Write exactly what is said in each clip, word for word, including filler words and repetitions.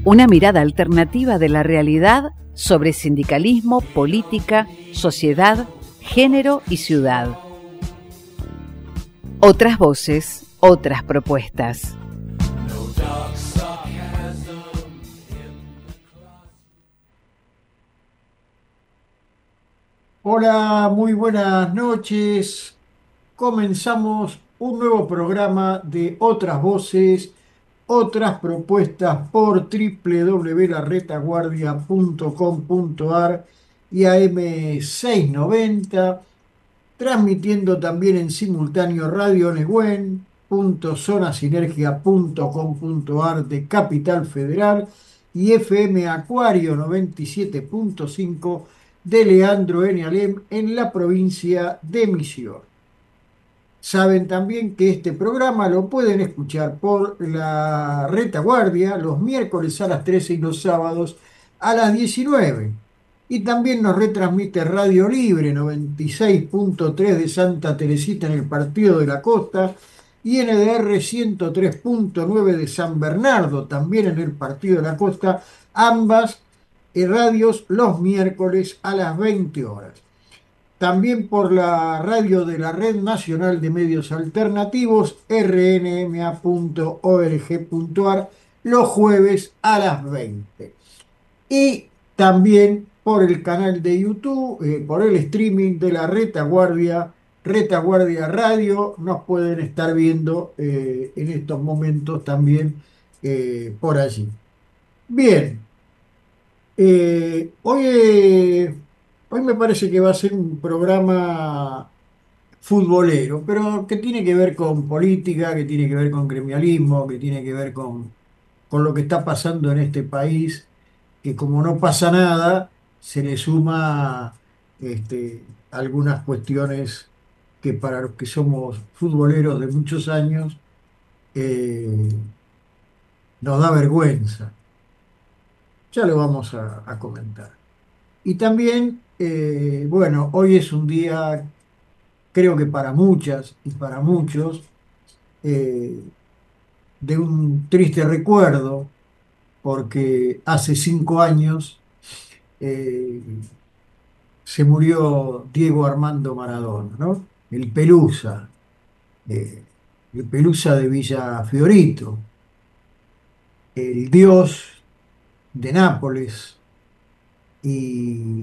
Una mirada alternativa de la realidad sobre sindicalismo, política, sociedad, género y ciudad. Otras voces, otras propuestas. Hola, muy buenas noches. Comenzamos un nuevo programa de Otras Voces, otras propuestas por w w w punto la retaguardia punto com punto a r y A M seiscientos noventa, transmitiendo también en simultáneo Radio Negüen punto zonasinergia punto com punto a r de Capital Federal y F M Acuario noventa y siete punto cinco de Leandro N. Alem en la provincia de Misiones. Saben también que este programa lo pueden escuchar por la retaguardia los miércoles a las trece y los sábados a las diecinueve. Y también nos retransmite Radio Libre noventa y seis punto tres de Santa Teresita en el Partido de la Costa y N D R ciento tres punto nueve de San Bernardo, también en el Partido de la Costa, ambas eh, radios los miércoles a las veinte horas. También por la radio de la Red Nacional de Medios Alternativos, r n m a punto org punto a r, los jueves a las veinte. Y también por el canal de YouTube, eh, por el streaming de la Retaguardia, Retaguardia Radio, nos pueden estar viendo eh, en estos momentos también eh, por allí. Bien. Eh, hoy, eh, hoy me parece que va a ser un programa futbolero, pero que tiene que ver con política, que tiene que ver con gremialismo, que tiene que ver con, con lo que está pasando en este país, que como no pasa nada, se le suma este, algunas cuestiones que para los que somos futboleros de muchos años eh, nos da vergüenza. Ya lo vamos a a comentar. Y también, eh, bueno, hoy es un día, creo que para muchas y para muchos, eh, de un triste recuerdo, porque hace cinco años eh, se murió Diego Armando Maradona, ¿no? El Pelusa, eh, el Pelusa de Villa Fiorito, el dios de Nápoles y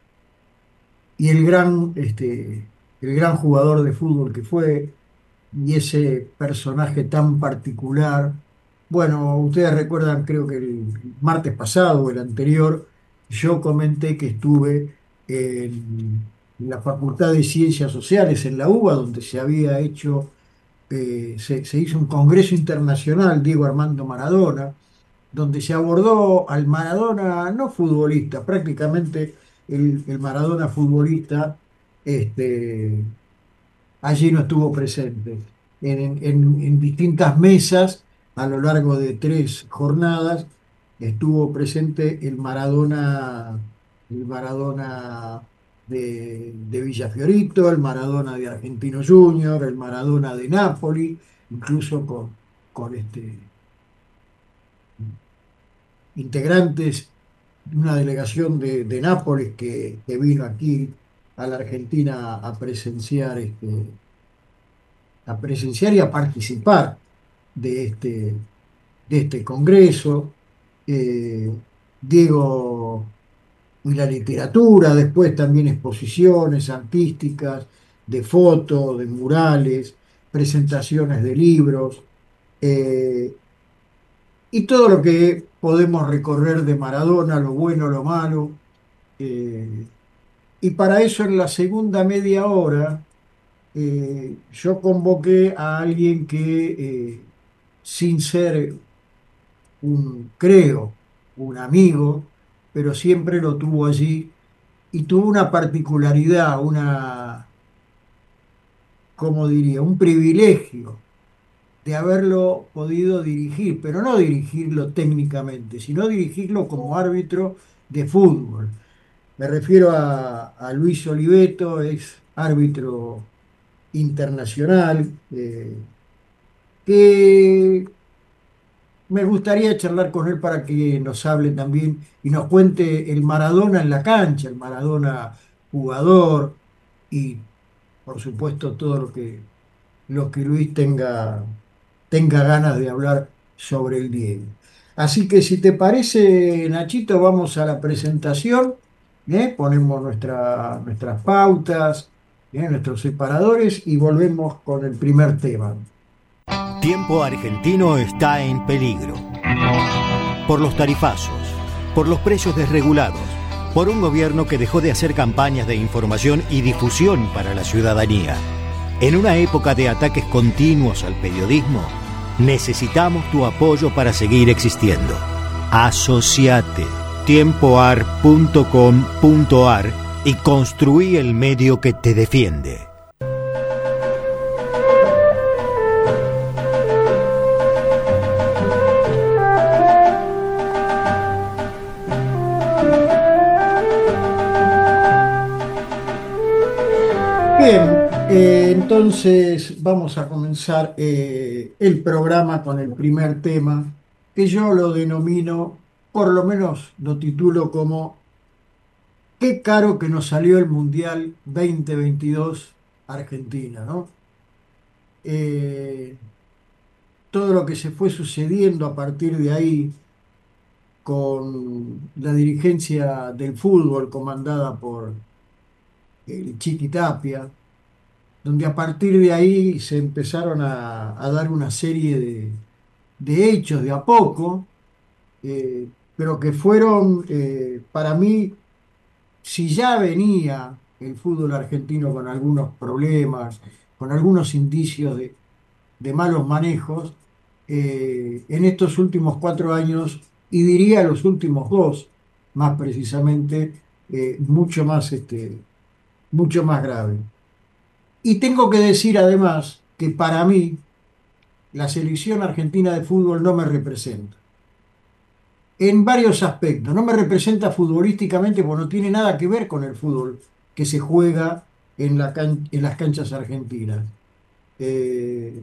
y el gran, este, el gran jugador de fútbol que fue, y ese personaje tan particular. Bueno, ustedes recuerdan, creo que el martes pasado o el anterior, yo comenté que estuve en la Facultad de Ciencias Sociales en la U B A, donde se había hecho, eh, se, se hizo un congreso internacional, Diego Armando Maradona, donde se abordó al Maradona no futbolista, prácticamente el, el Maradona futbolista este, allí no estuvo presente. En, en- en distintas mesas, a lo largo de tres jornadas, estuvo presente el Maradona, el Maradona de, de Villa Fiorito, el Maradona de Argentino Junior, el Maradona de Napoli, incluso con, con este integrantes de una delegación de, de Nápoles que, que vino aquí a la Argentina a presenciar, este, a presenciar y a participar de este, de este congreso. Eh, Diego y la literatura, después también exposiciones artísticas, de fotos, de murales, presentaciones de libros. eh, Y todo lo que podemos recorrer de Maradona, lo bueno, lo malo. eh, y para eso en la segunda media hora eh, yo convoqué a alguien que, eh, sin ser un, creo, un amigo, pero siempre lo tuvo allí y tuvo una particularidad, una, ¿cómo diría? Un privilegio de haberlo podido dirigir, pero no dirigirlo técnicamente, sino dirigirlo como árbitro de fútbol. Me refiero a, a Luis Oliveto, es árbitro internacional, eh, que me gustaría charlar con él para que nos hable también y nos cuente el Maradona en la cancha, el Maradona jugador y por supuesto todo lo que, lo que Luis tenga, tenga ganas de hablar sobre el Diego. Así que si te parece, Nachito, vamos a la presentación, ¿eh? Ponemos nuestra- nuestras pautas, ¿eh? Nuestros separadores y volvemos con el primer tema. Tiempo argentino está en peligro. Por los tarifazos, por los precios desregulados, por un gobierno que dejó de hacer campañas de información y difusión para la ciudadanía. En una época de ataques continuos al periodismo, necesitamos tu apoyo para seguir existiendo. Asociate tiempoar punto com punto ar y construí el medio que te defiende. Bien, eh, entonces vamos a comenzar eh, el programa con el primer tema, que yo lo denomino, por lo menos lo titulo como "Qué caro que nos salió el Mundial dos mil veintidós Argentina", ¿no? Eh, Todo lo que se fue sucediendo a partir de ahí con la dirigencia del fútbol comandada por el Chiqui Tapia, donde a partir de ahí se empezaron a, a dar una serie de, de hechos de a poco, eh, pero que fueron, eh, para mí, si ya venía el fútbol argentino con algunos problemas, con algunos indicios de, de malos manejos, eh, en estos últimos cuatro años, y diría los últimos dos, más precisamente, eh, mucho más, este, mucho más grave. Y tengo que decir además que para mí la selección argentina de fútbol no me representa. En varios aspectos. No me representa futbolísticamente porque no tiene nada que ver con el fútbol que se juega en, la can- en las canchas argentinas. Eh,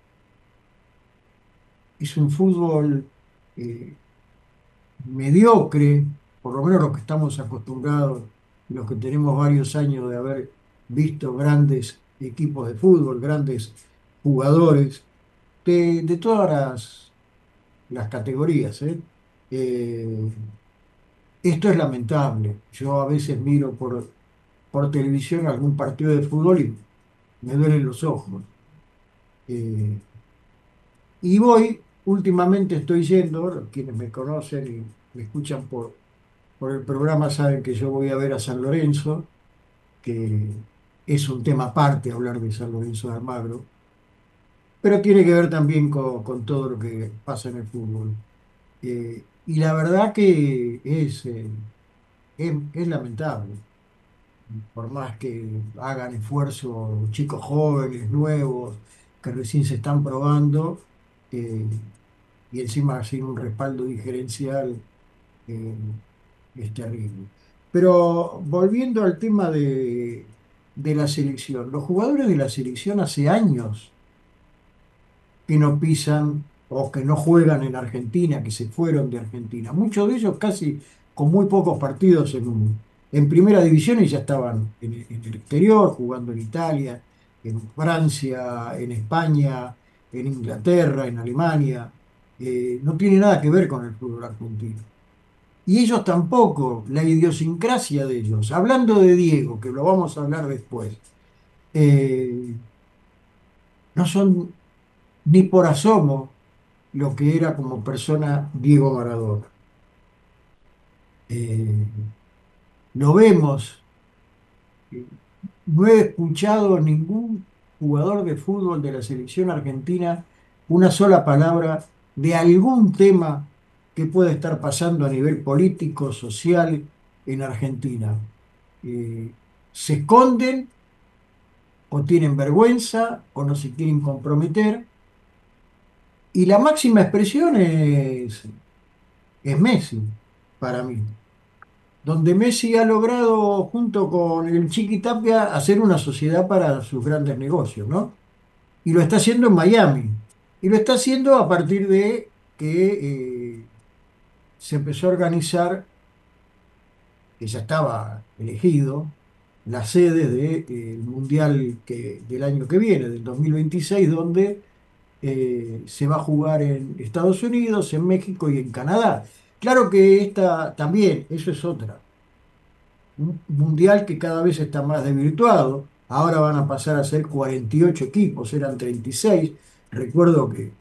es un fútbol eh, mediocre, por lo menos los que estamos acostumbrados, los que tenemos varios años de haber visto grandes equipos de fútbol, grandes jugadores de, de todas las, las categorías, ¿eh? Eh, Esto es lamentable. Yo a veces miro por, por televisión algún partido de fútbol y me duelen los ojos. Eh, y voy, últimamente estoy yendo, quienes me conocen y me escuchan por, por el programa saben que yo voy a ver a San Lorenzo, que es un tema aparte hablar de San Lorenzo de Almagro, pero tiene que ver también con, con todo lo que pasa en el fútbol. Eh, y la verdad que es, eh, es, es lamentable, por más que hagan esfuerzos chicos jóvenes, nuevos, que recién se están probando, eh, y encima sin un respaldo diferencial, eh, es terrible. Pero volviendo al tema de, de la selección, los jugadores de la selección hace años que no pisan o que no juegan en Argentina, que se fueron de Argentina. Muchos de ellos casi con muy pocos partidos en, en primera división y ya estaban en, en el exterior, jugando en Italia, en Francia, en España, en Inglaterra, en Alemania. Eh, no tiene nada que ver con el fútbol argentino. Y ellos tampoco, la idiosincrasia de ellos. Hablando de Diego, que lo vamos a hablar después, eh, no son ni por asomo lo que era como persona Diego Maradona. Eh, lo vemos, eh, no he escuchado ningún jugador de fútbol de la selección argentina una sola palabra de algún tema que pueda estar pasando a nivel político, social en Argentina. Eh, Se esconden o tienen vergüenza o no se quieren comprometer. Y la máxima expresión es, es Messi, para mí, donde Messi ha logrado, junto con el Chiqui Tapia, hacer una sociedad para sus grandes negocios, ¿no? Y lo está haciendo en Miami. Y lo está haciendo a partir de que eh, se empezó a organizar, que ya estaba elegido, la sede del Mundial que, del año que viene, del dos mil veintiséis, donde eh, se va a jugar en Estados Unidos, en México y en Canadá. Claro que esta también, eso es otra. Un mundial que cada vez está más desvirtuado. Ahora van a pasar a ser cuarenta y ocho equipos, eran treinta y seis. Recuerdo que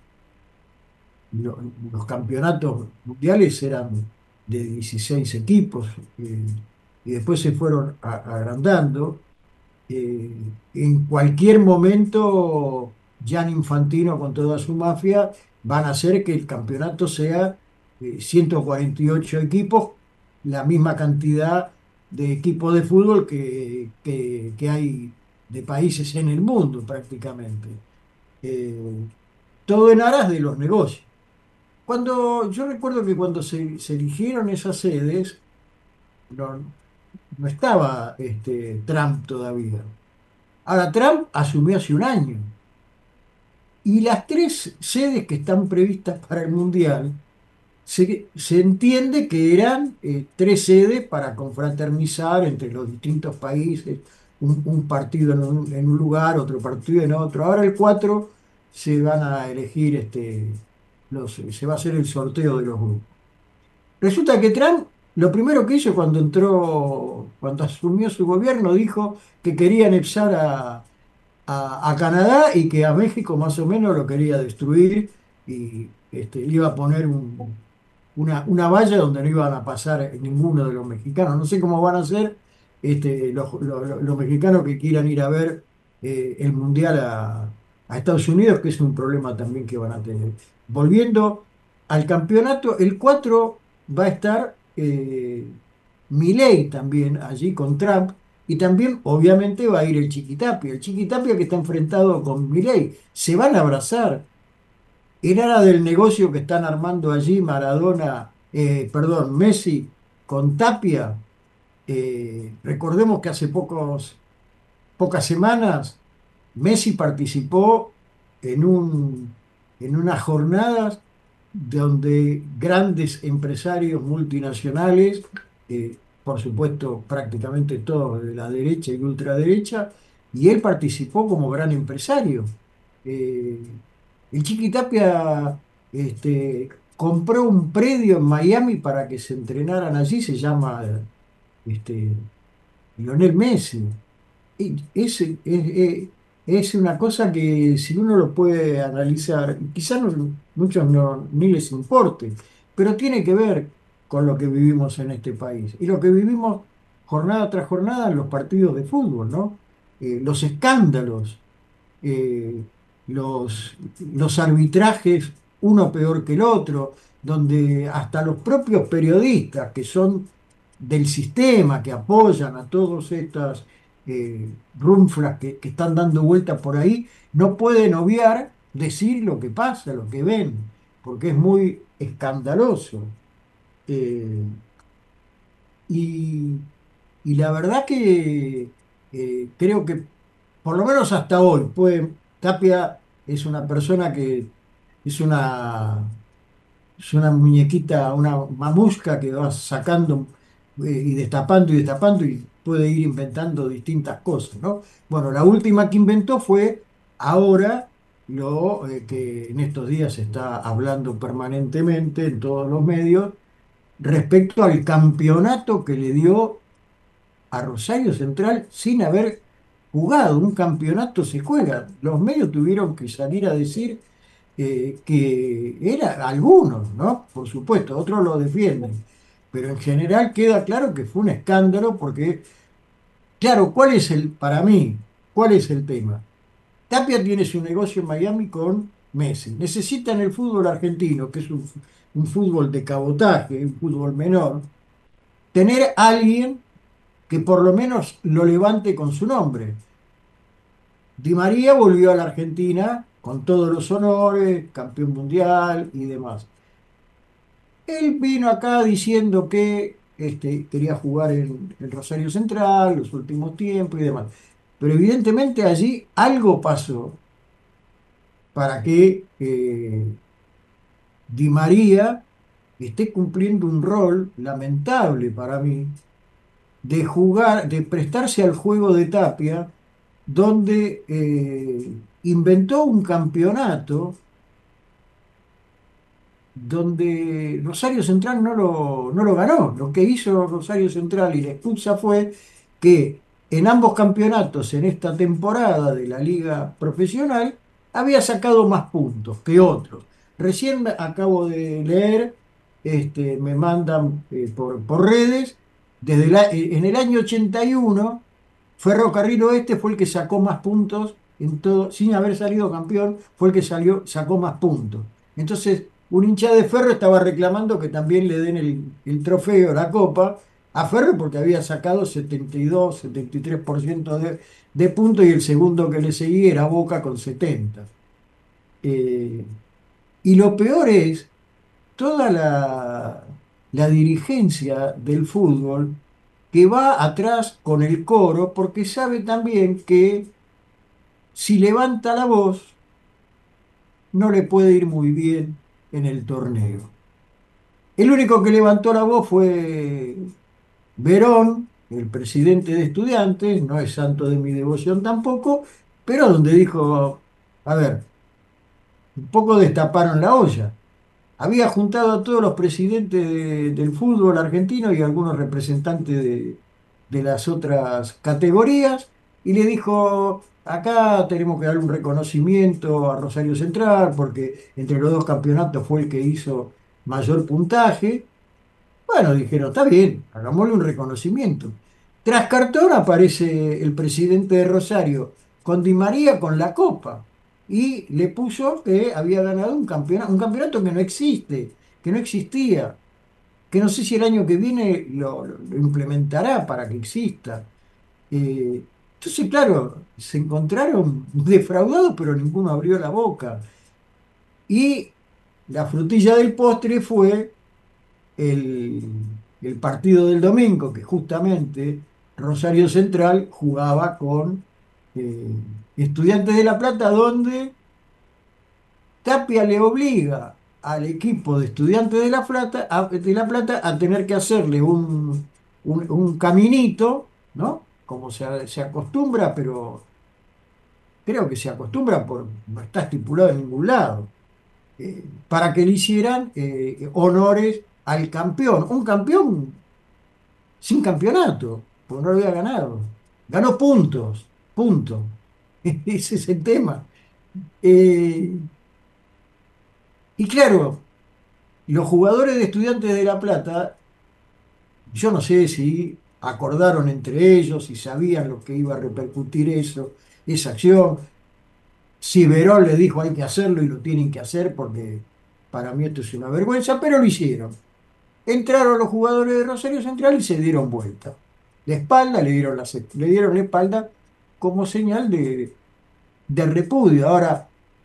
lo- los campeonatos mundiales eran de dieciséis equipos, eh, y después se fueron a- agrandando. Eh, en cualquier momento, Gianni Infantino con toda su mafia van a hacer que el campeonato sea eh, ciento cuarenta y ocho equipos, la misma cantidad de equipos de fútbol que, que- que hay de países en el mundo prácticamente. Eh, Todo en aras de los negocios. Cuando yo recuerdo que cuando se, se eligieron esas sedes, no, no estaba este, Trump todavía. Ahora, Trump asumió hace un año y las tres sedes que están previstas para el Mundial, se, se entiende que eran eh, tres sedes para confraternizar entre los distintos países, un, un partido en un, en un lugar, otro partido en otro. Ahora el cuatro se van a elegir, este, los, se va a hacer el sorteo de los grupos. Resulta que Trump, lo primero que hizo cuando entró, cuando asumió su gobierno, dijo que quería anexar a a, a Canadá y que a México más o menos lo quería destruir y este, le iba a poner un- una, una valla donde no iban a pasar ninguno de los mexicanos. No sé cómo van a ser este, los, los- los mexicanos que quieran ir a ver eh, el Mundial a, a Estados Unidos, que es un problema también que van a tener. Volviendo al campeonato, el cuatro va a estar eh, Milei también allí con Trump. Y también, obviamente, va a ir el Chiquitapia. El Chiquitapia que está enfrentado con Milei. Se van a abrazar. En aras del negocio que están armando allí Maradona, eh, perdón, Messi con Tapia. Eh, recordemos que hace pocos, pocas semanas Messi participó en un, en unas jornadas donde grandes empresarios multinacionales, eh, por supuesto prácticamente todos de la derecha y ultraderecha, y él participó como gran empresario. Eh, el Chiqui Tapia este, compró un predio en Miami para que se entrenaran allí, se llama este, Lionel Messi. Y Es, es, es- es una cosa que si uno lo puede analizar, quizás no- muchos no, ni les importe, pero tiene que ver con lo que vivimos en este país. Y lo que vivimos jornada tras jornada en los partidos de fútbol, ¿no? Eh, los escándalos, eh, los, los arbitrajes, uno peor que el otro, donde hasta los propios periodistas que son del sistema, que apoyan a todas estas eh, runflas que, que están dando vueltas por ahí, no pueden obviar decir lo que pasa, lo que ven, porque es muy escandaloso. Eh, y, y la verdad que eh, creo que por lo menos hasta hoy, pues Tapia es una persona que es una, es una muñequita, una mamusca que va sacando eh, y destapando y destapando y puede ir inventando distintas cosas, ¿no? Bueno, la última que inventó fue ahora lo eh, que en estos días se está hablando permanentemente en todos los medios respecto al campeonato que le dio a Rosario Central sin haber jugado. Un campeonato se juega. Los medios tuvieron que salir a decir eh, que era algunos, ¿no? Por supuesto, otros lo defienden. Pero en general queda claro que fue un escándalo porque, claro, ¿cuál es el, para mí, cuál es el tema? Tapia tiene su negocio en Miami con Messi. Necesita en el fútbol argentino, que es un, un fútbol de cabotaje, un fútbol menor, tener a alguien que por lo menos lo levante con su nombre. Di María volvió a la Argentina con todos los honores, campeón mundial y demás. Él vino acá diciendo que este, quería jugar en el Rosario Central, los últimos tiempos y demás. Pero evidentemente allí algo pasó para que eh, Di María esté cumpliendo un rol lamentable para mí de jugar, de prestarse al juego de Tapia, donde eh, inventó un campeonato donde Rosario Central no lo, no lo ganó. Lo que hizo Rosario Central y la excusa fue que en ambos campeonatos, en esta temporada de la liga profesional, había sacado más puntos que otros. Recién acabo de leer, este, me mandan eh, por, por redes, desde la- eh, en el año ochenta y uno, Ferrocarril Oeste fue el que sacó más puntos en todo, sin haber salido campeón, fue el que salió, sacó más puntos. Entonces, un hincha de Ferro estaba reclamando que también le den el, el trofeo, la copa, a Ferro porque había sacado setenta y dos, setenta y tres por ciento de, de puntos y el segundo que le seguía era Boca con setenta. Eh, y lo peor es toda la, la dirigencia del fútbol que va atrás con el coro porque sabe también que si levanta la voz no le puede ir muy bien en el torneo. El único que levantó la voz fue Verón, el presidente de Estudiantes, no es santo de mi devoción tampoco, pero donde dijo, a ver, un poco destaparon la olla. Había juntado a todos los presidentes de- del fútbol argentino y algunos representantes de, de las otras categorías y le dijo, acá tenemos que dar un reconocimiento a Rosario Central porque entre los dos campeonatos fue el que hizo mayor puntaje. Bueno, dijeron, está bien, hagámosle un reconocimiento. Tras cartón aparece el presidente de Rosario con Di María con la copa y le puso que había ganado un campeonato, un campeonato que no existe, que no existía, que no sé si el año que viene lo, lo implementará para que exista. Eh, entonces, claro, se encontraron defraudados, pero ninguno abrió la boca. Y la frutilla del postre fue el, el partido del domingo, que justamente Rosario Central jugaba con eh, Estudiantes de La Plata, donde Tapia le obliga al equipo de Estudiantes de La Plata a, de La Plata a tener que hacerle un, un, un caminito, ¿no? Como se, se acostumbra, pero creo que se acostumbra por, no está estipulado en ningún lado, eh, para que le hicieran eh, honores al campeón. Un campeón sin campeonato, porque no lo había ganado. Ganó puntos, punto. Ese es el tema. Eh, y claro, los jugadores de Estudiantes de La Plata, yo no sé si acordaron entre ellos, si sabían lo que iba a repercutir eso, esa acción. Si Verón le dijo hay que hacerlo y lo tienen que hacer porque para mí esto es una vergüenza, pero lo hicieron. Entraron los jugadores de Rosario Central y se dieron vuelta. La espalda, le dieron la, le dieron la espalda como señal de, de repudio. Ahora,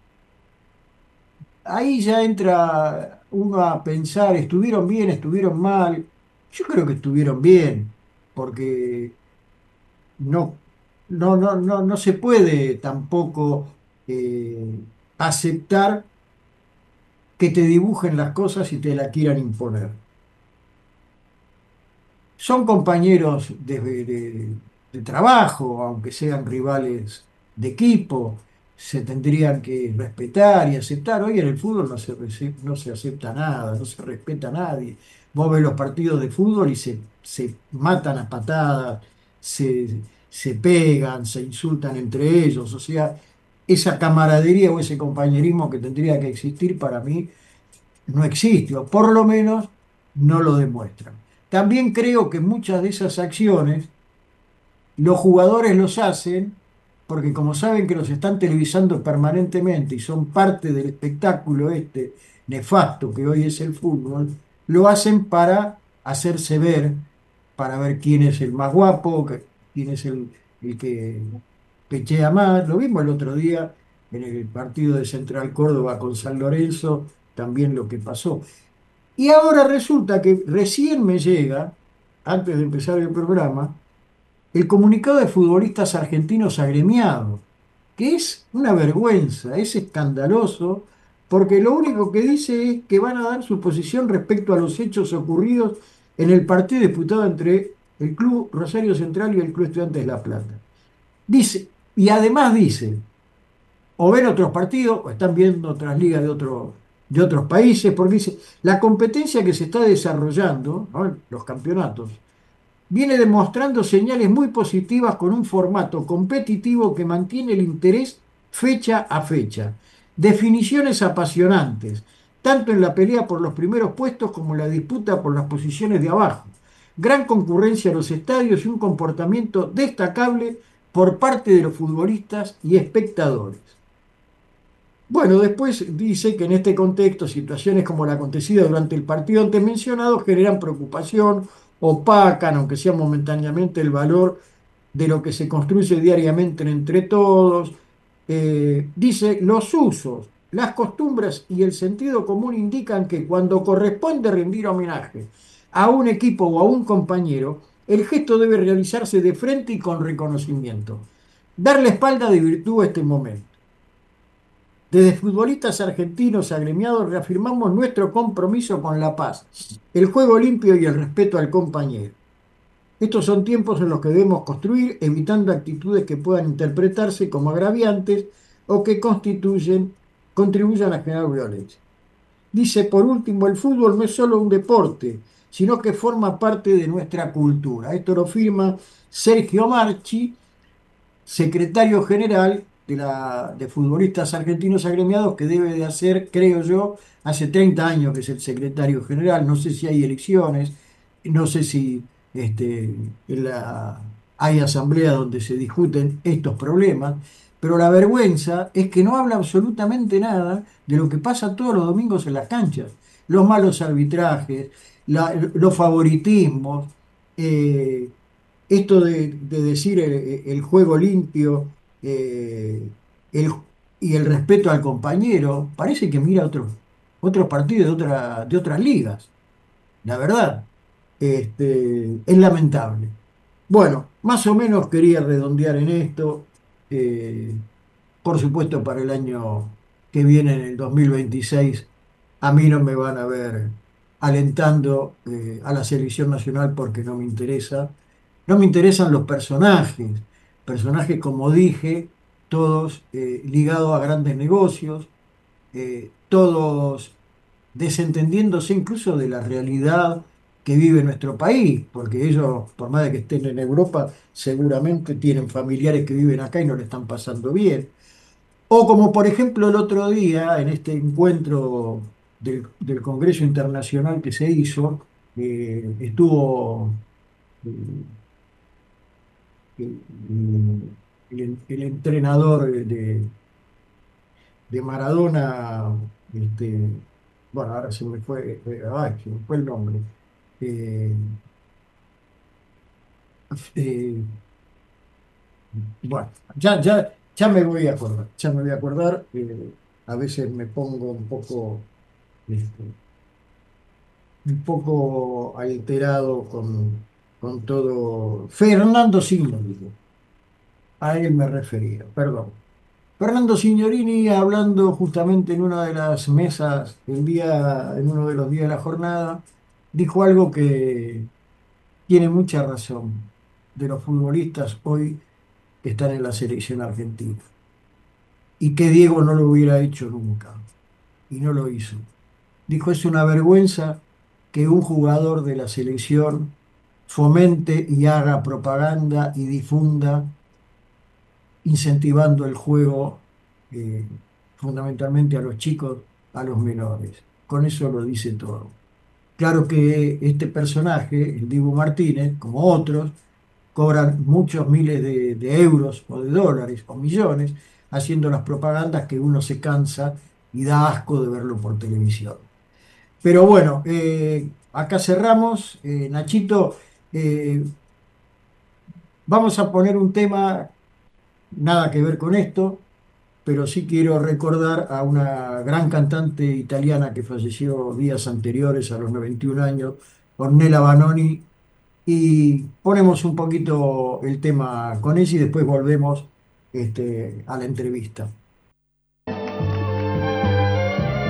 ahí ya entra uno a pensar, ¿estuvieron bien, estuvieron mal? Yo creo que estuvieron bien, porque no, no, no, no, no se puede tampoco eh, aceptar que te dibujen las cosas y te la quieran imponer. Son compañeros de, de- de trabajo, aunque sean rivales de equipo, se tendrían que respetar y aceptar. Hoy en el fútbol no se, rece- no se acepta nada, no se respeta a nadie. Vos ves los partidos de fútbol y se, se matan a patadas, se, se pegan, se insultan entre ellos. O sea, esa camaradería o ese compañerismo que tendría que existir para mí no existe, o por lo menos no lo demuestran. También creo que muchas de esas acciones los jugadores los hacen porque como saben que los están televisando permanentemente y son parte del espectáculo este nefasto que hoy es el fútbol, lo hacen para hacerse ver, para ver quién es el más guapo, que- quién es el, el que pechea más. Lo vimos el otro día en el partido de Central Córdoba con San Lorenzo, también lo que pasó. Y ahora resulta que recién me llega, antes de empezar el programa, el comunicado de futbolistas argentinos agremiados, que es una vergüenza, es escandaloso porque lo único que dice es que van a dar su posición respecto a los hechos ocurridos en el partido disputado entre el Club Rosario Central y el Club Estudiantes de La Plata. Dice, y además dice, o ven otros partidos, o están viendo otras ligas de, otro, de otros países, porque dice, la competencia que se está desarrollando, ¿no? Los campeonatos, viene demostrando señales muy positivas con un formato competitivo que mantiene el interés fecha a fecha. Definiciones apasionantes, tanto en la pelea por los primeros puestos como en la disputa por las posiciones de abajo. Gran concurrencia en los estadios y un comportamiento destacable por parte de los futbolistas y espectadores. Bueno, después dice que en este contexto situaciones como la acontecida durante el partido antes mencionado generan preocupación, opacan, aunque sea momentáneamente, el valor de lo que se construye diariamente entre todos. Eh, dice, los usos, las costumbres y el sentido común indican que cuando corresponde rendir homenaje a un equipo o a un compañero, el gesto debe realizarse de frente y con reconocimiento. Dar la espalda de virtud a este momento. Desde futbolistas argentinos agremiados reafirmamos nuestro compromiso con la paz, el juego limpio y el respeto al compañero. Estos son tiempos en los que debemos construir, evitando actitudes que puedan interpretarse como agraviantes o que constituyen, contribuyan a generar violencia. Dice, por último, el fútbol no es solo un deporte, sino que forma parte de nuestra cultura. Esto lo firma Sergio Marchi, secretario general de, la, de Futbolistas Argentinos Agremiados, que debe de hacer, creo yo, hace treinta años que es el secretario general. No sé si hay elecciones, no sé si este, en la, hay asamblea donde se discuten estos problemas, pero la vergüenza es que no habla absolutamente nada de lo que pasa todos los domingos en las canchas. Los malos arbitrajes, la, los favoritismos, eh, esto de, de decir el, el juego limpio eh, el, y el respeto al compañero, parece que mira otros otros partidos de, otra, de otras ligas. La verdad, este, es lamentable. Bueno, más o menos quería redondear en esto. eh, por supuesto, para el año que viene, en el dos mil veintiséis, a mí no me van a ver alentando eh, a la selección nacional porque no me interesa. No me interesan los personajes, personajes como dije, todos eh, ligados a grandes negocios, eh, todos desentendiéndose incluso de la realidad que vive nuestro país, porque ellos, por más de que estén en Europa, seguramente tienen familiares que viven acá y no le están pasando bien. O como por ejemplo el otro día, en este encuentro del, del Congreso Internacional que se hizo, eh, estuvo eh, el, el- el entrenador de, de Maradona, este, bueno, ahora se me fue, eh, ay, se me fue el nombre. Eh, eh, bueno, ya, ya, ya me voy a acordar, ya me voy a acordar. eh, a veces me pongo un poco, este, un poco alterado con, con todo. Fernando Signorini, a él me refería, perdón. Fernando Signorini, hablando justamente en una de las mesas, el día, en uno de los días de la jornada, dijo algo que tiene mucha razón de los futbolistas hoy que están en la selección argentina. Y que Diego no lo hubiera hecho nunca. Y no lo hizo. Dijo, es una vergüenza que un jugador de la selección fomente y haga propaganda y difunda incentivando el juego eh, fundamentalmente a los chicos, a los menores. Con eso lo dice todo. Claro que este personaje, el Dibu Martínez, como otros, cobran muchos miles de, de euros o de dólares o millones haciendo las propagandas que uno se cansa y da asco de verlo por televisión. Pero bueno, eh, acá cerramos. Eh, Nachito, eh, vamos a poner un tema, nada que ver con esto, pero sí quiero recordar a una gran cantante italiana que falleció días anteriores, a los noventa y un años, Ornella Vanoni, y ponemos un poquito el tema con ella y después volvemos este, a la entrevista.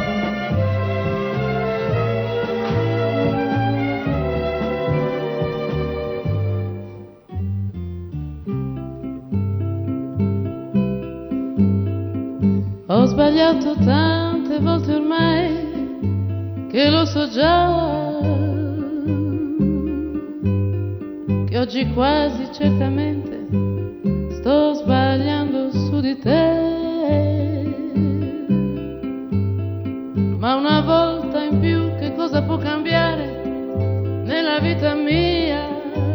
Ho sbagliato tante volte ormai, che lo so già, che oggi quasi certamente sto sbagliando su di te. Ma una volta in più che cosa può cambiare nella vita mia?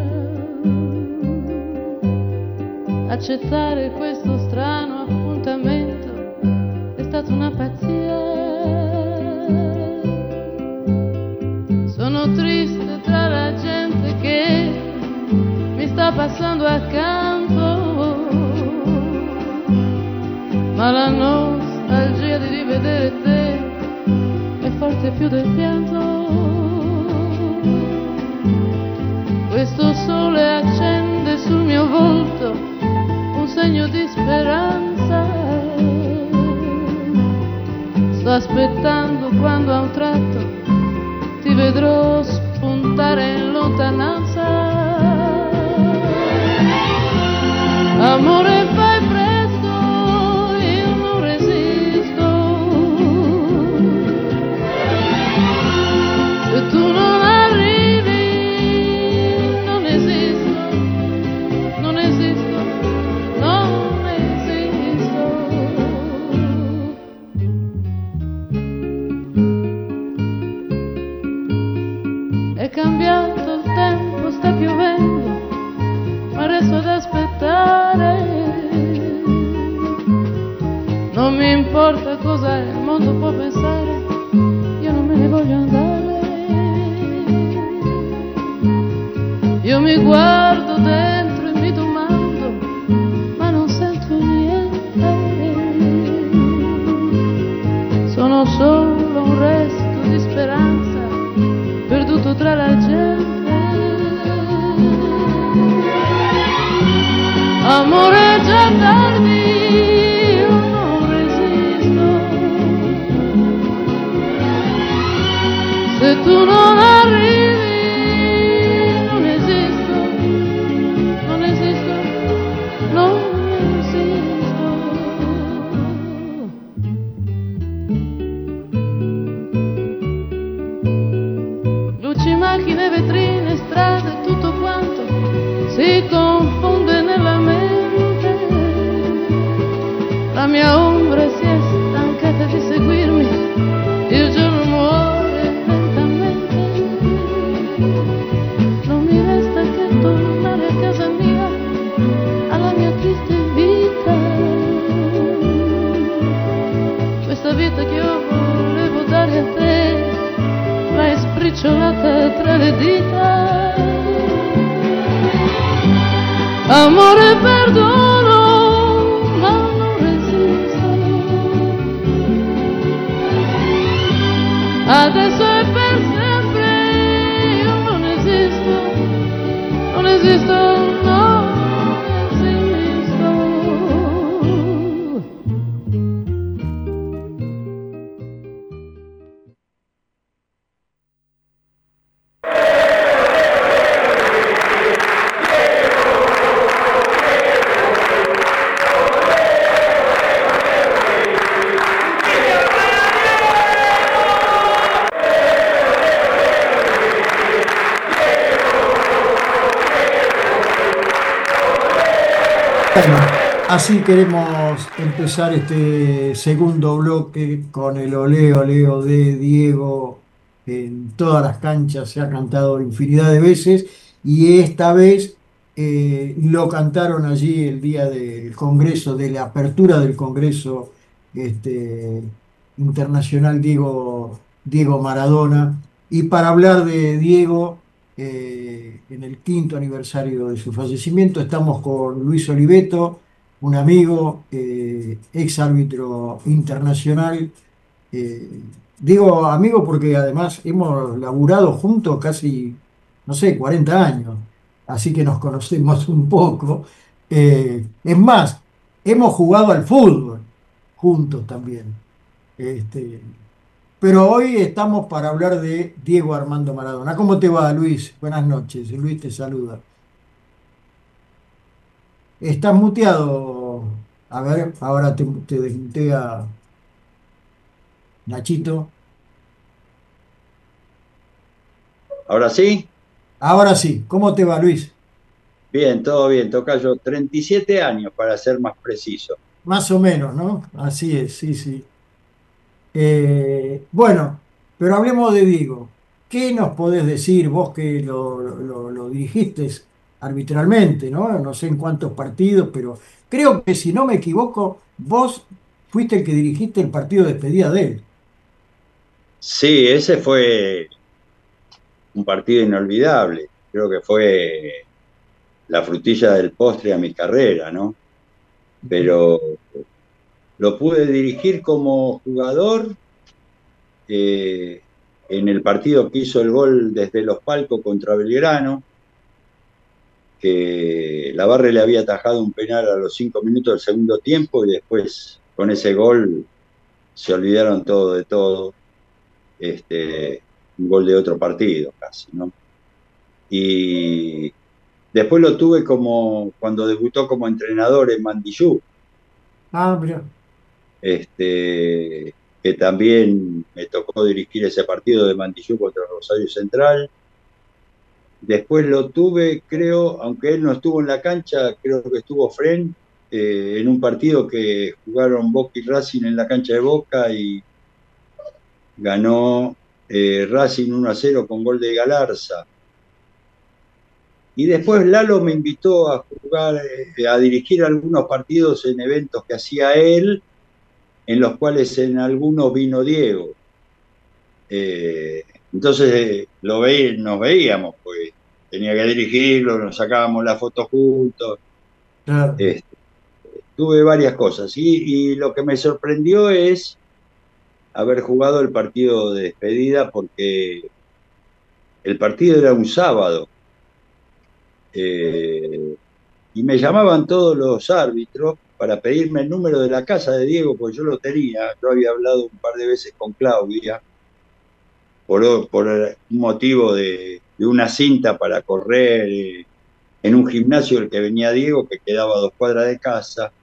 Accettare questo strano appuntamento è stata una pazzia. Sono triste tra la gente che mi sta passando accanto, ma la nostalgia di rivedere te è forte più del pianto. Questo sole accende sul mio volto un segno di speranza. Sto aspettando quando a un tratto ti vedrò spuntare in lontananza. Amore, fai presto, io non resisto. Se tu non arrivi, non esisto, non esisto, non esisto. È cambiato il tempo, sta piovendo, ma resto ad aspettare. Non mi importa cosa il mondo può pensare, io non me ne voglio andare. Io mi guardo dentro e mi domando, ma non sento niente. Sono solo un resto di speranza perduto tra la gente. Amore, già tardi, io non resisto. Se tu non arrivi, non esisto, non esisto, non esisto. Luci, macchine, vetrine, strade, tutto quanto si confonde nella mente. La mia ombra si è stancata di seguirmi, il giorno muore lentamente. Non mi resta che tornare a casa mia, alla mia triste vita. Questa vita che io volevo dare a te, l'hai sbriciolata tra le dita. Amore, perdono, ma non resisto. Adesso è per sempre, io non esisto, non esisto, non esisto. Bueno, así queremos empezar este segundo bloque con el oleo, oleo de Diego. En todas las canchas se ha cantado infinidad de veces y esta vez eh, lo cantaron allí el día del Congreso, de la apertura del Congreso este, Internacional Diego, Diego Maradona. Y para hablar de Diego, eh, en el quinto aniversario de su fallecimiento, estamos con Luis Oliveto, un amigo, eh, ex árbitro internacional. eh, Digo amigo porque además hemos laburado juntos casi, no sé, cuarenta años, así que nos conocemos un poco. Eh, es más, hemos jugado al fútbol juntos también. Este, pero hoy estamos para hablar de Diego Armando Maradona. ¿Cómo te va, Luis? Buenas noches. Luis te saluda. Estás muteado. A ver, ahora te, te desmutea Nachito. ¿Ahora sí? Ahora sí, ¿cómo te va, Luis? Bien, todo bien, tocayo. treinta y siete años para ser más preciso. Más o menos, ¿no? Así es, sí, sí. Eh, bueno, pero hablemos de Diego. ¿Qué nos podés decir vos que lo, lo, lo dirigiste arbitralmente, ¿no? No sé en cuántos partidos, pero creo que si no me equivoco, vos fuiste el que dirigiste el partido de despedida de él. Sí, ese fue un partido inolvidable. Creo que fue la frutilla del postre a mi carrera, ¿no? Pero lo pude dirigir como jugador eh, en el partido que hizo el gol desde los palcos contra Belgrano, que la Barre le había atajado un penal a los cinco minutos del segundo tiempo y después con ese gol se olvidaron todo de todo. Este, un gol de otro partido casi, ¿no? Y después lo tuve como cuando debutó como entrenador en Mandillú, Ah, mira. este, que también me tocó dirigir ese partido de Mandillú contra Rosario Central. Después lo tuve, creo, aunque él no estuvo en la cancha, creo que estuvo Fren, eh, en un partido que jugaron Boca y Racing en la cancha de Boca y ganó eh, Racing uno a cero con gol de Galarza. Y después Lalo me invitó a jugar, eh, a dirigir algunos partidos en eventos que hacía él, en los cuales en algunos vino Diego. Eh, entonces eh, lo veí, nos veíamos, pues tenía que dirigirlo, nos sacábamos la foto juntos. Claro. Este, tuve varias cosas. Y, y lo que me sorprendió es haber jugado el partido de despedida, porque el partido era un sábado. Eh, y me llamaban todos los árbitros para pedirme el número de la casa de Diego, porque yo lo tenía. Yo había hablado un par de veces con Claudia por, por un motivo de, de una cinta para correr eh, en un gimnasio del que venía Diego, que quedaba a dos cuadras de casa.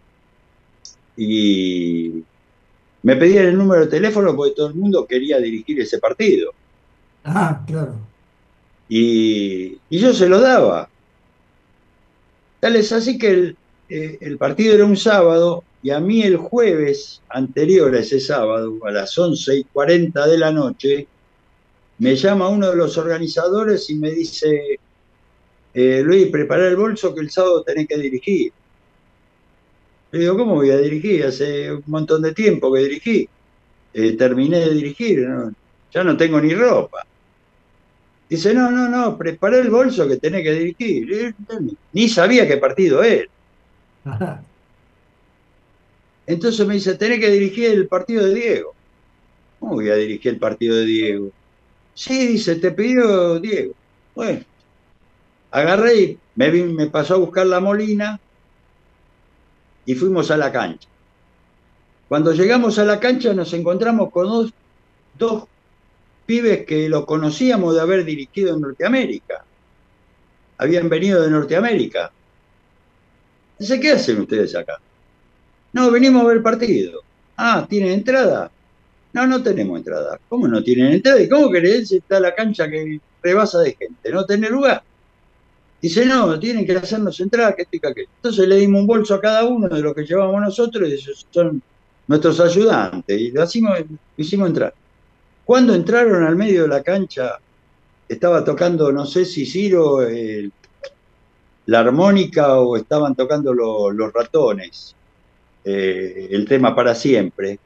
Y me pedían el número de teléfono porque todo el mundo quería dirigir ese partido. Ah, claro. Y, y yo se lo daba. Tal es así que el, eh, el partido era un sábado y a mí el jueves anterior a ese sábado, a las once y cuarenta de la noche, me llama uno de los organizadores y me dice, eh, Luis, prepara el bolso que el sábado tenés que dirigir. Le digo, ¿cómo voy a dirigir? Hace un montón de tiempo que dirigí. Eh, terminé de dirigir, ¿no? Ya no tengo ni ropa. Dice, no, no, no, prepará el bolso que tenés que dirigir. Ni sabía qué partido era. Ajá. Entonces me dice, tenés que dirigir el partido de Diego. ¿Cómo voy a dirigir el partido de Diego? Sí, dice, te pidió Diego. Bueno, agarré y me, me pasó a buscar la Molina y fuimos a la cancha. Cuando llegamos a la cancha nos encontramos con dos, dos pibes que lo conocíamos de haber dirigido en Norteamérica. Habían venido de Norteamérica. Dice, ¿qué hacen ustedes acá? No, venimos a ver partido. Ah, ¿tienen entrada? No, no tenemos entrada. ¿Cómo no tienen entrada? ¿Y cómo querés? Está la cancha que rebasa de gente. ¿No tenés lugar? Dice, no, tienen que hacernos entrada, que esto y que aquello. Entonces le dimos un bolso a cada uno de los que llevamos nosotros y esos son nuestros ayudantes. Y lo hicimos, hicimos entrar. Cuando entraron al medio de la cancha, estaba tocando, no sé si Ciro, eh, la armónica o estaban tocando lo, los ratones, eh, el tema Para Siempre.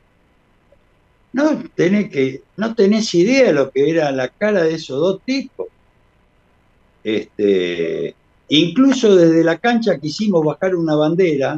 No tenés, que, no tenés idea de lo que era la cara de esos dos tipos. Este, incluso desde la cancha quisimos bajar una bandera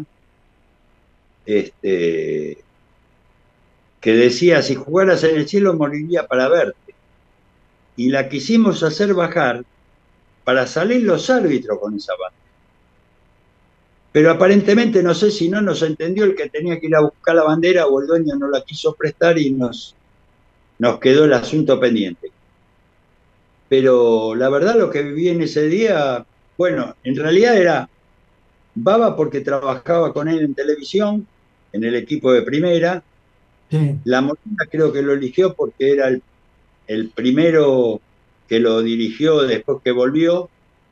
este, que decía, si jugaras en el cielo moriría para verte. Y la quisimos hacer bajar para salir los árbitros con esa bandera. Pero aparentemente no sé si no nos entendió el que tenía que ir a buscar la bandera o el dueño no la quiso prestar y nos, nos quedó el asunto pendiente. Pero la verdad lo que viví en ese día, bueno, en realidad era Baba porque trabajaba con él en televisión, en el equipo de primera, Sí. La Molina creo que lo eligió porque era el, el primero que lo dirigió después que volvió.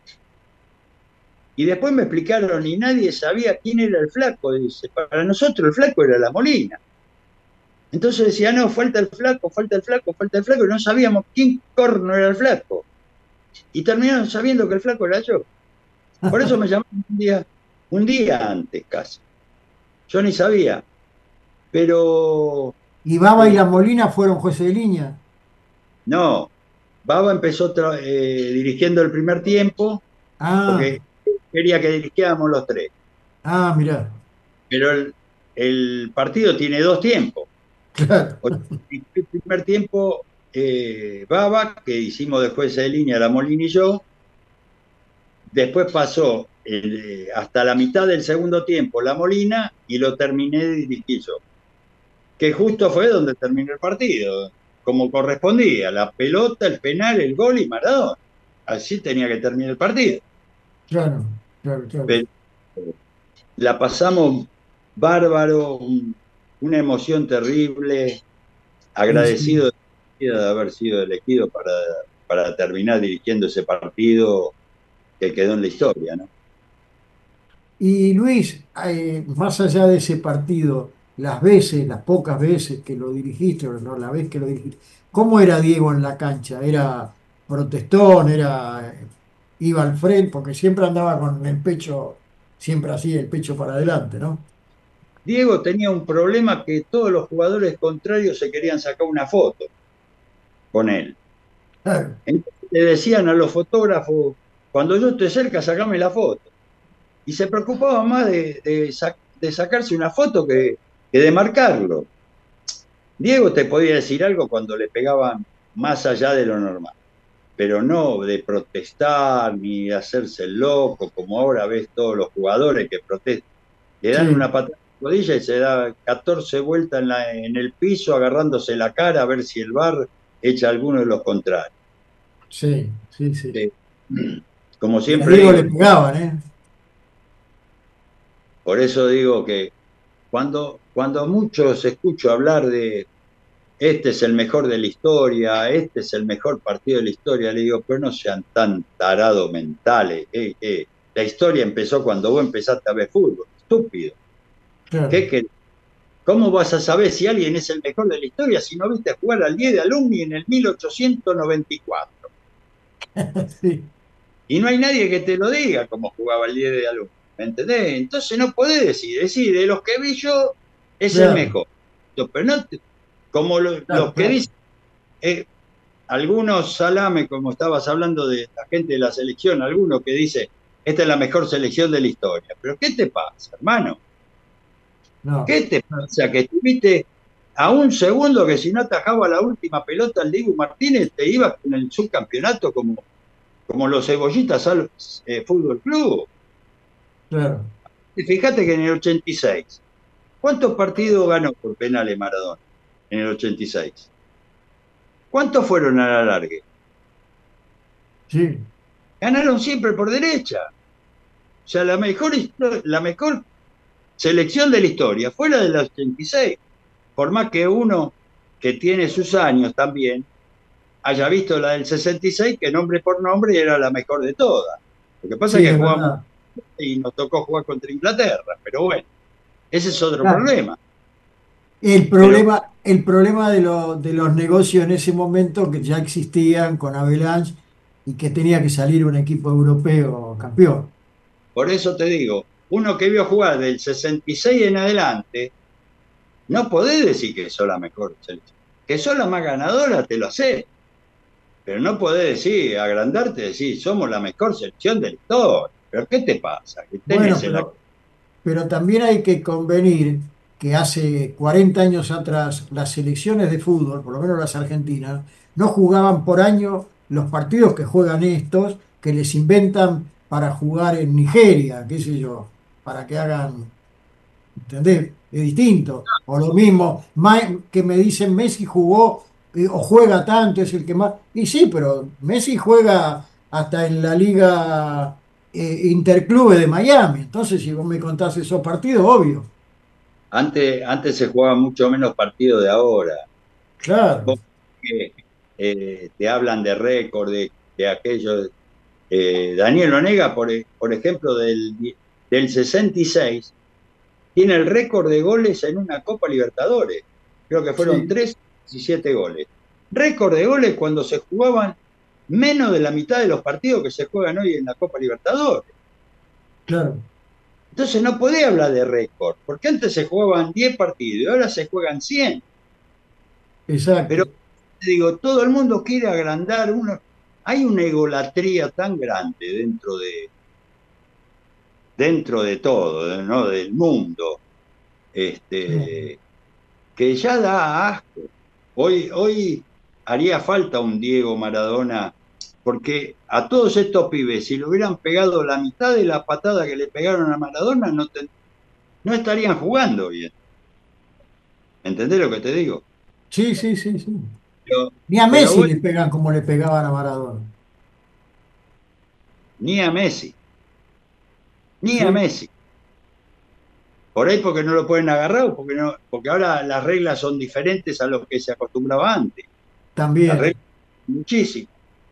Y después me explicaron y nadie sabía quién era el flaco. Dice, para nosotros el flaco era la Molina. Entonces decía, no, falta el flaco, falta el flaco, falta el flaco. Y no sabíamos quién corno era el flaco. Y terminaron sabiendo que el flaco era yo. Por eso me llamaron un día, un día antes casi. Yo ni sabía. Pero ¿Y Baba y eh, La Molina fueron jueces de línea? no, Baba empezó eh, dirigiendo el primer tiempo Ah, porque quería que dirigiéramos los tres. ah, mirá, Pero el, el partido tiene dos tiempos. claro. El primer tiempo, eh, Baba, que hicimos después de línea La Molina y yo, después pasó el, hasta la mitad del segundo tiempo La Molina y lo terminé de dirigir yo. Que justo fue donde terminó el partido, como correspondía, la pelota, el penal, el gol y Maradona. Así tenía que terminar el partido. Claro, claro, claro. Pero la pasamos bárbaro, un, una emoción terrible, Sí, sí. agradecido de haber sido elegido para, para terminar dirigiendo ese partido que quedó en la historia, ¿no? Y Luis, eh, más allá de ese partido, las veces, las pocas veces que lo dirigiste, o no, la vez que lo dirigiste, ¿cómo era Diego en la cancha? ¿Era protestón? ¿Era, eh, iba al frente? Porque siempre andaba con el pecho, siempre así, el pecho para adelante, ¿no? Diego tenía un problema que todos los jugadores contrarios se querían sacar una foto con él. Claro, Entonces le decían a los fotógrafos, cuando yo esté cerca, sacame la foto. Y se preocupaba más de, de, sac de sacarse una foto que, que de marcarlo. Diego te podía decir algo cuando le pegaban más allá de lo normal, pero no de protestar ni de hacerse el loco, como ahora ves todos los jugadores que protestan. Le dan sí, una patada en la rodilla y se da catorce vueltas en, la, en el piso agarrándose la cara a ver si el V A R echa a alguno de los contrarios. sí, sí, sí. Eh, Como Y a siempre Diego digo, le pegaban, ¿eh? por eso digo que cuando, cuando muchos escucho hablar de este es el mejor de la historia, este es el mejor partido de la historia, le digo, pero no sean tan tarados mentales. Eh, eh. La historia empezó cuando vos empezaste a ver fútbol, estúpido. Claro, ¿Qué querés? ¿Cómo vas a saber si alguien es el mejor de la historia si no viste jugar al diez de Alumni en el mil ochocientos noventa y cuatro? sí, Y no hay nadie que te lo diga cómo jugaba el diez de Alumni, ¿me entendés? Entonces no podés decir, decir, de los que vi yo es el claro, mejor. Pero no te, como lo, claro, los que claro. dicen, eh, algunos salame, como estabas hablando de la gente de la selección, algunos que dice, esta es la mejor selección de la historia. Pero ¿qué te pasa, hermano? No, ¿Qué te no, pasa? Que estuviste a un segundo que si no atajaba la última pelota el Diego Martínez te ibas con el subcampeonato como, como los cebollitas al eh, Fútbol Club. claro. Y fíjate que en el ochenta y seis, ¿cuántos partidos ganó por penales Maradona en el ochenta y seis? ¿Cuántos fueron a la largue? Sí, Ganaron siempre por derecha. O sea, la mejor, la mejor selección de la historia fue la del ochenta y seis. Por más que uno que tiene sus años también haya visto la del sesenta y seis, que nombre por nombre era la mejor de todas. Lo que pasa es sí, que es jugamos verdad. y nos tocó jugar contra Inglaterra, pero bueno, ese es otro Claro. problema. El Pero problema, el problema de, lo- de los negocios en ese momento que ya existían con Avalanche y que tenía que salir un equipo europeo campeón. por eso te digo, uno que vio jugar del sesenta y seis en adelante, no podés decir que sos la mejor selección. Que sos la más ganadora, te lo sé. Pero no podés decir, agrandarte, decir, somos la mejor selección de la historia. ¿Pero qué te pasa? Que Bueno, tenés en la... pero, pero también hay que convenir que hace cuarenta años atrás las selecciones de fútbol, por lo menos las argentinas, no jugaban por año los partidos que juegan estos, que les inventan para jugar en Nigeria, qué sé yo, para que hagan. ¿Entendés? Es distinto. O lo mismo, Ma- que me dicen Messi jugó eh, o juega tanto, es el que más. Y sí, pero Messi juega hasta en la Liga eh, Interclubes de Miami. Entonces, si vos me contás esos partidos, obvio. Antes, antes se jugaban mucho menos partidos de ahora. Claro, Vos que, eh, te hablan de récord, de, de aquello. Eh, Daniel Onega, por, e- por ejemplo, del, del sesenta y seis, tiene el récord de goles en una Copa Libertadores. Creo que fueron sí, tres y siete goles. Récord de goles cuando se jugaban menos de la mitad de los partidos que se juegan hoy en la Copa Libertadores. claro, Entonces no podía hablar de récord, porque antes se jugaban diez partidos y ahora se juegan cien. exacto. Pero digo, todo el mundo quiere agrandar uno. Hay una egolatría tan grande dentro de, dentro de todo, ¿no? Del mundo, Sí. este, que ya da asco. Hoy, hoy haría falta un Diego Maradona, porque a todos estos pibes, si le hubieran pegado la mitad de la patada que le pegaron a Maradona, no, te- no estarían jugando bien. ¿Entendés lo que te digo? Sí, sí, sí, sí. Pero, Ni a pero Messi bueno, le pegan como le pegaban a Maradona. ni a Messi, ni a Sí, Messi. Por ahí porque no lo pueden agarrar, o porque, no, porque ahora las reglas son diferentes a lo que se acostumbraba antes. Las también. reglas son muchísimo.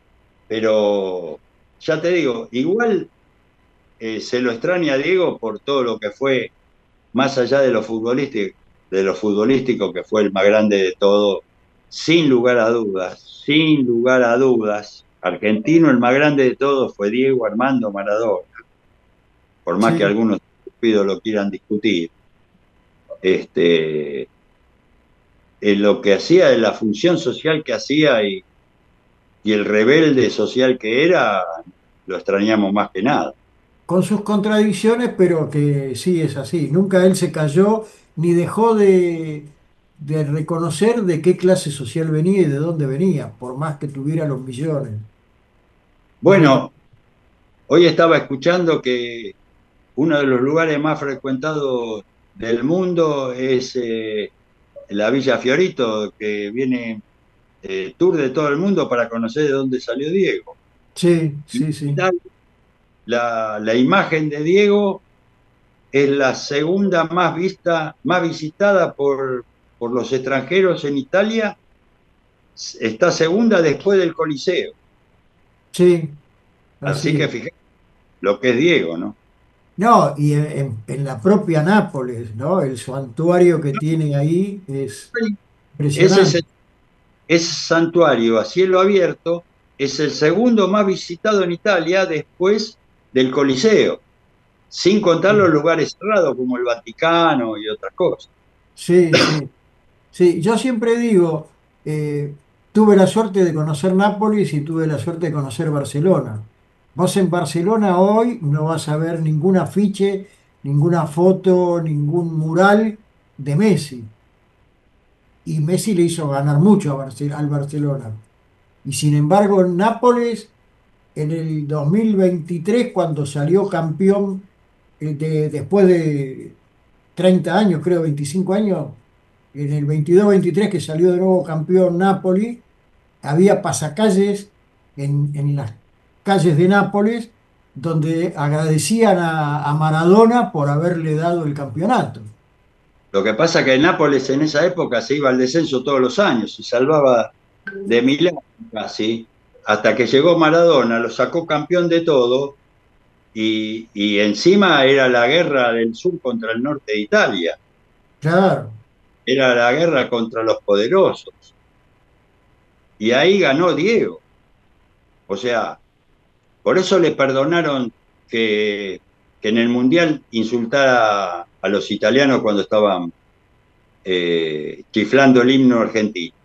Pero ya te digo, igual eh, se lo extraña a Diego por todo lo que fue, más allá de lo futbolístico, de lo futbolístico que fue el más grande de todo, sin lugar a dudas, sin lugar a dudas, argentino el más grande de todos fue Diego Armando Maradona, por más que Sí. algunos estúpidos lo quieran discutir. Este, eh, lo que hacía, la función social que hacía y, y el rebelde social que era, lo extrañamos más que nada. Con sus contradicciones, pero que sí es así. Nunca él se cayó ni dejó de, de reconocer de qué clase social venía y de dónde venía, por más que tuviera los millones. Lo reco- Bueno, hoy estaba escuchando que uno de los lugares más frecuentados del mundo es eh, la Villa Fiorito, que viene eh, tour de todo el mundo para conocer de dónde salió Diego. Sí, Y sí, sí. tal, la, la imagen de Diego es la segunda más vista, más visitada por, por los extranjeros en Italia, está segunda después del Coliseo. Sí, Así así que es. fíjate lo que es Diego, ¿no? No, y en, en- en la propia Nápoles, ¿no? El santuario que tiene ahí es Ese, es el- impresionante. ese santuario a cielo abierto es el segundo más visitado en Italia después del Coliseo, sin contar los lugares cerrados como el Vaticano y otras cosas. Sí, sí. Sí, yo siempre digo, eh, tuve la suerte de conocer Nápoles y tuve la suerte de conocer Barcelona. Vos en Barcelona hoy no vas a ver ningún afiche, ninguna foto, ningún mural de Messi. Y Messi le hizo ganar mucho a Barce- al Barcelona. Y sin embargo, en Nápoles, en el dos mil veintitrés, cuando salió campeón, eh, de- después de treinta años, creo, veinticinco años, en el veintidós veintitrés que salió de nuevo campeón Nápoles, había pasacalles en, en las calles de Nápoles donde agradecían a, a Maradona por haberle dado el campeonato. Lo que pasa que en Nápoles en esa época se iba al descenso todos los años, se salvaba de milagro casi, hasta que llegó Maradona, lo sacó campeón de todo y, y encima era la guerra del sur contra el norte de Italia, Claro, era la guerra contra los poderosos. Y ahí ganó Diego. O sea, por eso le perdonaron que, que en el Mundial insultara a los italianos cuando estaban eh, chiflando el himno argentino.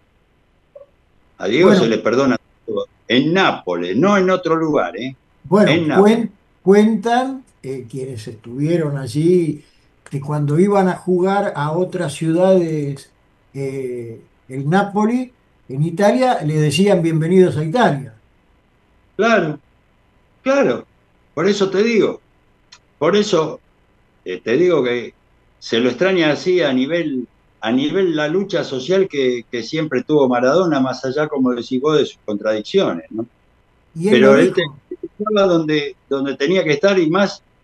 A Diego se bueno, le perdona todo. En Nápoles, no en otro lugar, ¿eh? bueno, En Nápoles. cuen- cuentan eh, quienes estuvieron allí que cuando iban a jugar a otras ciudades, eh, el Napoli, en Italia, le decían bienvenidos a Italia. Claro, claro. Por eso te digo, por eso eh, te digo que se lo extraña así a nivel, a nivel la lucha social que, que siempre tuvo Maradona, más allá, como decís vos, de sus contradicciones, ¿no? Y él lo Pero él te- dijo. estaba donde, donde tenía que estar y más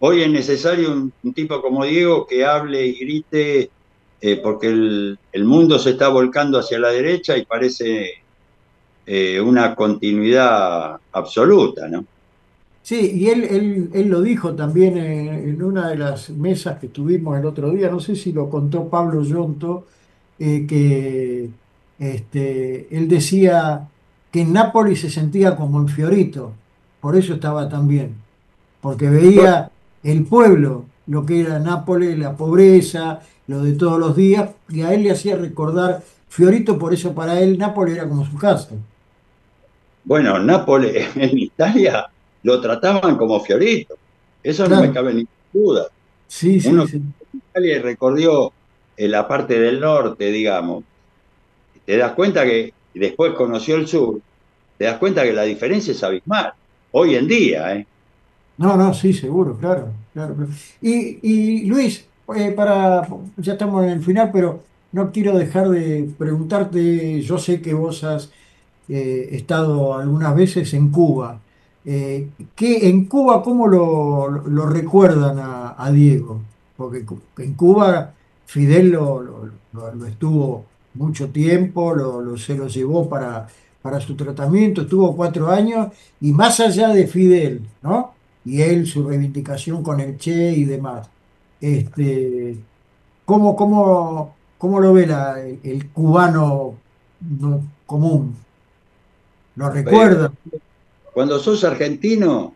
hoy es necesario un, un tipo como Diego que hable y grite, eh, porque el, el mundo se está volcando hacia la derecha y parece eh, una continuidad absoluta, ¿no? Sí, y él, él, él lo dijo también en, en una de las mesas que tuvimos el otro día, no sé si lo contó Pablo Yonto, eh, que este, él decía que en Nápoles se sentía como en Fiorito, por eso estaba tan bien, porque veía el pueblo, lo que era Nápoles, la pobreza, lo de todos los días, y a él le hacía recordar Fiorito, por eso para él Nápoles era como su casa. Bueno, Nápoles en Italia lo trataban como Fiorito, eso no me Claro, cabe ninguna duda. sí, sí, Uno sí. que en Italia recorrió eh, la parte del norte, digamos, te das cuenta que después conoció el sur, te das cuenta que la diferencia es abismal, hoy en día, ¿eh? No, no, sí, seguro, claro, claro, claro. Y, y Luis, eh, para, ya estamos en el final, pero no quiero dejar de preguntarte, yo sé que vos has eh, estado algunas veces en Cuba. Eh, ¿qué, en Cuba cómo lo, lo recuerdan a, a Diego? Porque cu- en Cuba Fidel lo, lo- lo- lo estuvo mucho tiempo, lo, lo- se lo llevó para, para su tratamiento, estuvo cuatro años, y más allá de Fidel, ¿no? Y él, su reivindicación con el Che y demás. Este, ¿cómo, cómo, cómo lo ve la- el, el cubano no, común? ¿Lo Eh, recuerda? Cuando sos argentino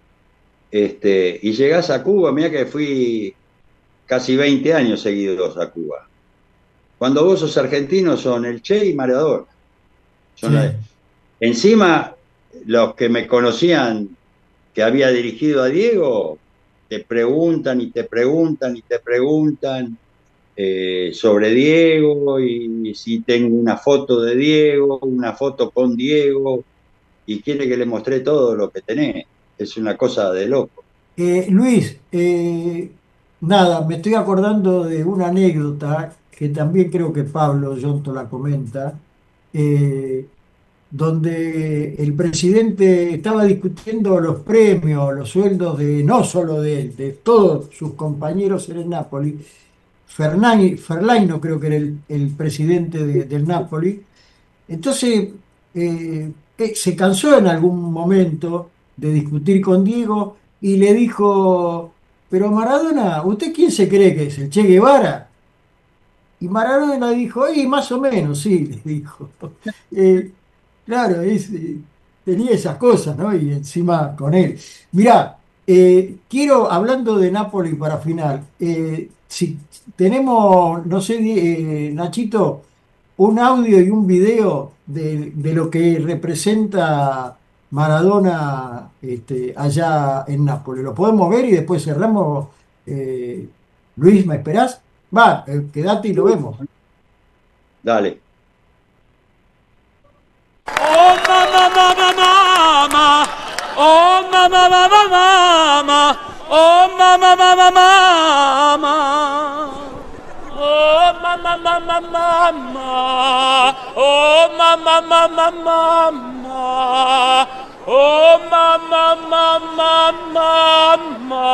este, y llegás a Cuba, mira que fui casi veinte años seguidos a Cuba. Cuando vos sos argentino son el Che y Maradona. Son la- Sí. Encima, los que me conocían que había dirigido a Diego, te preguntan y te preguntan y te preguntan eh, sobre Diego y si tengo una foto de Diego, una foto con Diego, y quiere que le mostré todo lo que tenés. Es una cosa de loco. Eh, Luis, eh, nada, me estoy acordando de una anécdota que también creo que Pablo Yonto la comenta, eh, donde el presidente estaba discutiendo los premios, los sueldos de no solo de él, de todos sus compañeros en el Napoli. Fernani, Ferlaino creo que era el, el presidente de- del Napoli. Entonces, eh, eh, se cansó en algún momento de discutir con Diego y le dijo, pero Maradona, ¿usted quién se cree que es? ¿El Che Guevara? Y Maradona dijo, y más o menos, sí, le dijo. Eh, claro, es, eh, tenía esas cosas, ¿no? Y encima con él. Mirá, eh, quiero, hablando de Napoli para final, eh, si tenemos, no sé, eh, Nachito, un audio y un video de, de lo que representa Maradona este, allá en Nápoles. Lo podemos ver y después cerramos. eh, Luis, ¿me esperás? Va, eh, quedate y lo vemos. Dale. Oh mama mama mama, oh mama mama mama, oh mama mama mama, oh mama mama mama, oh mama mama mama, oh mama mama mama,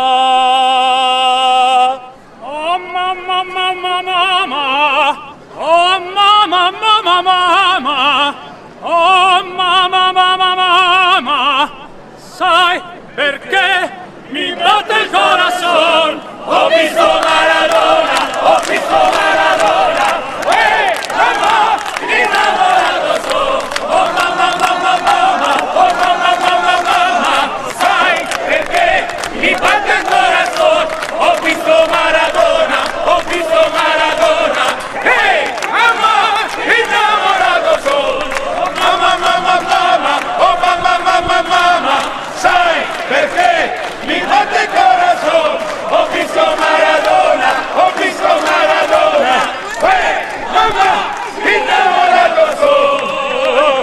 oh mama mama mama, oh mama mama mama. Oh mamma mamma mamma, sai perché mi batte il corazón? Ho visto Maradona, ho visto Maradona, eh, mamma, innamorato sono. Oh mamma mamma mamma, oh mamma mamma mamma, sai perché mi batte il corazón? Ho visto Maradona, ho visto Maradona, eh, mamma, innamorato sono. Mamma, mamma, mamma, oh mamma, mamma, mamma, sai perché mi batte il corazón? Ho visto Maradona, ho visto Maradona, eh, mamma, innamorato sono.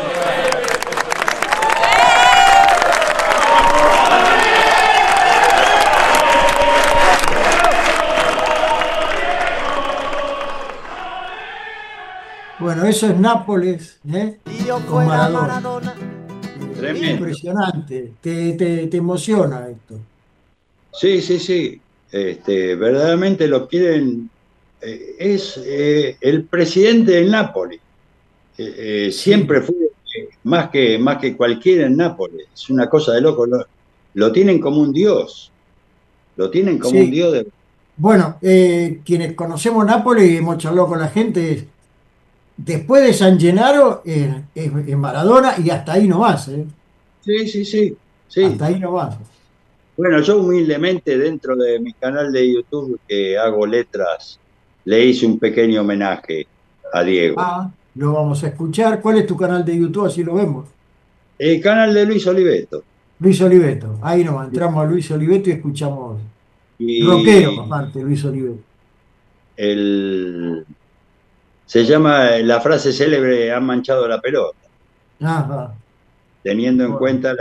Bueno, eso es Nápoles, ¿eh? Con Maradona. Tremendo. Impresionante. Te, te- te emociona esto. Sí, sí, sí. Este, verdaderamente lo quieren. Eh, es eh, el presidente del Nápoles. Eh, eh, Sí, siempre fue eh, más que, más que cualquiera en Nápoles. Es una cosa de loco. Lo, lo tienen como un dios. Lo tienen como un sí. dios de. Bueno, eh, quienes conocemos Nápoles y hemos charlado con la gente, después de San Gennaro eh, es, es Maradona y hasta ahí no vas, ¿eh? Sí, sí, sí. Sí. Hasta ahí no vas. Bueno, yo humildemente dentro de mi canal de YouTube que hago letras, le hice un pequeño homenaje a Diego. Ah, lo vamos a escuchar. ¿Cuál es tu canal de YouTube? Así lo vemos. El canal de Luis Oliveto. Luis Oliveto. Ahí nomás, entramos a Luis Oliveto y escuchamos. Rockero, Y aparte, Luis Oliveto. el, se llama la frase célebre, han manchado la pelota, Ajá. teniendo en Bueno, cuenta la,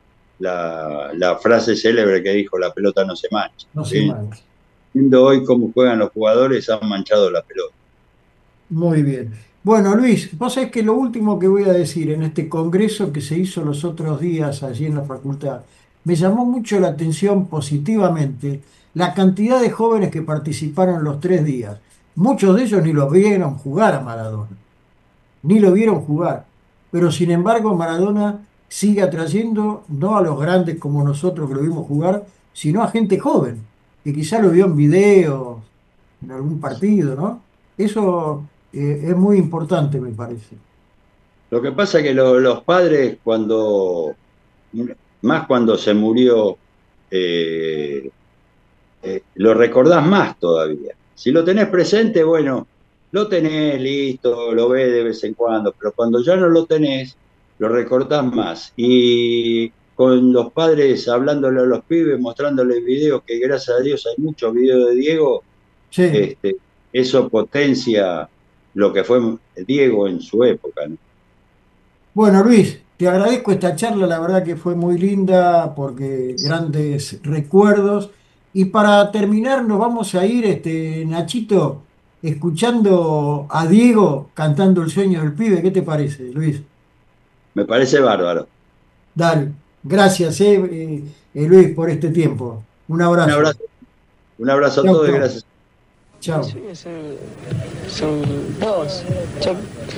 la, la frase célebre que dijo, la pelota no se mancha. no sé ¿Sí? más. Viendo hoy cómo juegan los jugadores, han manchado la pelota. Muy bien. Bueno, Luis, vos sabés que lo último que voy a decir en este congreso que se hizo los otros días allí en la facultad, me llamó mucho la atención positivamente la cantidad de jóvenes que participaron los tres días. Muchos de ellos ni lo vieron jugar a Maradona, ni lo vieron jugar. Pero sin embargo, Maradona sigue atrayendo no a los grandes como nosotros que lo vimos jugar, sino a gente joven, que quizá lo vio en video, en algún partido, ¿no? Eso eh, es muy importante, me parece. Lo que pasa es que lo, los padres, cuando, más cuando se murió, eh, eh, lo recordás más todavía. Si lo tenés presente, bueno, lo tenés listo, lo ves de vez en cuando, pero cuando ya no lo tenés, lo recordás más. Y con los padres hablándole a los pibes, mostrándoles videos, que gracias a Dios hay muchos videos de Diego, Sí. este, eso potencia lo que fue Diego en su época, ¿no? Bueno, Luis, te agradezco esta charla, la verdad que fue muy linda porque grandes recuerdos. Y para terminar, nos vamos a ir, este, Nachito, escuchando a Diego cantando El sueño del pibe. ¿Qué te parece, Luis? Me parece bárbaro. Dale, gracias, eh, eh, eh, Luis, por este tiempo. Un Un abrazo. abrazo, un abrazo a Chau, todos y chau. gracias. Chao. Mis sueños son, son dos. Yo,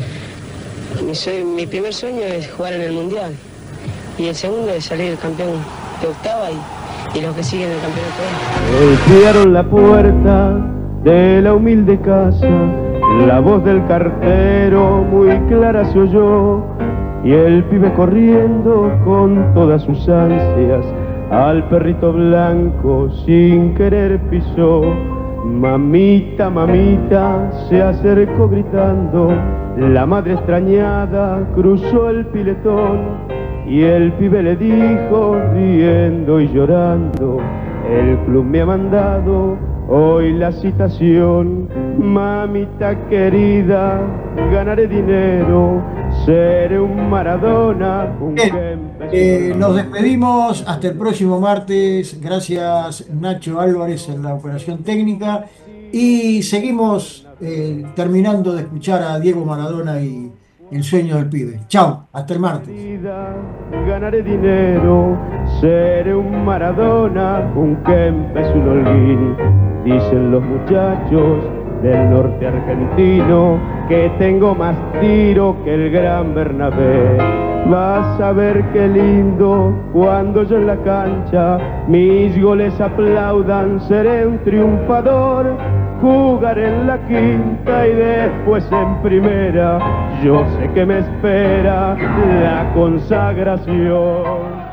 mi, sue- mi primer sueño es jugar en el Mundial. Y el segundo es salir campeón de octava y, y los que siguen el campeonato. Golpearon la puerta de la humilde casa, la voz del cartero muy clara se oyó, y el pibe corriendo con todas sus ansias al perrito blanco sin querer pisó. Mamita, mamita, se acercó gritando, la madre extrañada cruzó el piletón, y el pibe le dijo, riendo y llorando, el club me ha mandado hoy la citación. Mamita querida, ganaré dinero, seré un Maradona, un Bien, Kempes, eh, un nos Ronaldo. despedimos hasta el próximo martes. Gracias, Nacho Álvarez, en la operación técnica. Y seguimos eh, terminando de escuchar a Diego Maradona y El sueño del pibe. Chao, hasta el martes. Ganaré dinero, seré un Maradona, un Kempes, un Holguín. Dicen los muchachos del norte argentino que tengo más tiro que el gran Bernabé. Vas a ver qué lindo cuando yo en la cancha mis goles aplaudan, seré un triunfador. Jugaré en la quinta y después en primera, yo sé que me espera la consagración.